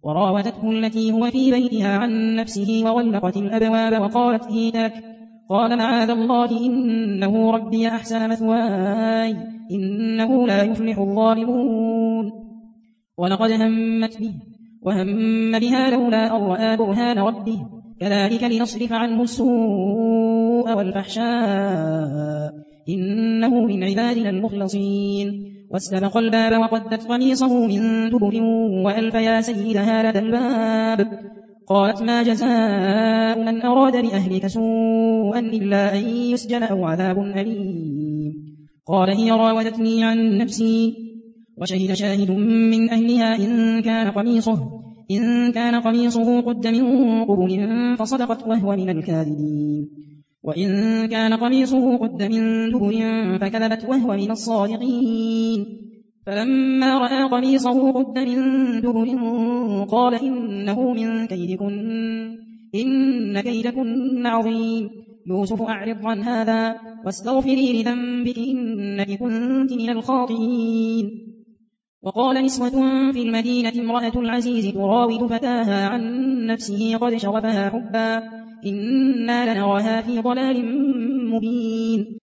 وراودته التي هو في بيتها عن نفسه وغلقت الأبواب وقالت هيت لك. قال معاذ الله إنه ربي أحسن مثواي إنه لا يفلح الظالمون. ولقد همت به وهم بها لولا أن رأى برهان ربه كذلك لنصرف عنه السوء والفحشاء إنه من عبادنا المخلصين. واستبق الباب وقدت قميصه من دبر وألف يا سيدها لدى الباب. قالت ما جزاء من أراد بأهلك سوءا إلا أن يسجن أو عذاب أليم. قال هي راودتني عن نفسي. وشهد شاهد من أهلها إن كان قميصه قد من قبل فصدقت وهو من الكاذبين وإن كان قميصه قد من دبر فكذبت وهو من الصادقين. فلما رأى قميصه قد من دبر قال إنه من كيدكن إن كيدكن عظيم. يوسف أعرض عن هذا واستغفري لذنبك إنك كنت من الخاطئين. وقال نسوة في المدينة امرأة العزيز تراود فتاها عن نفسه قد شغفها حبا إنا لنراها في ضلال مبين.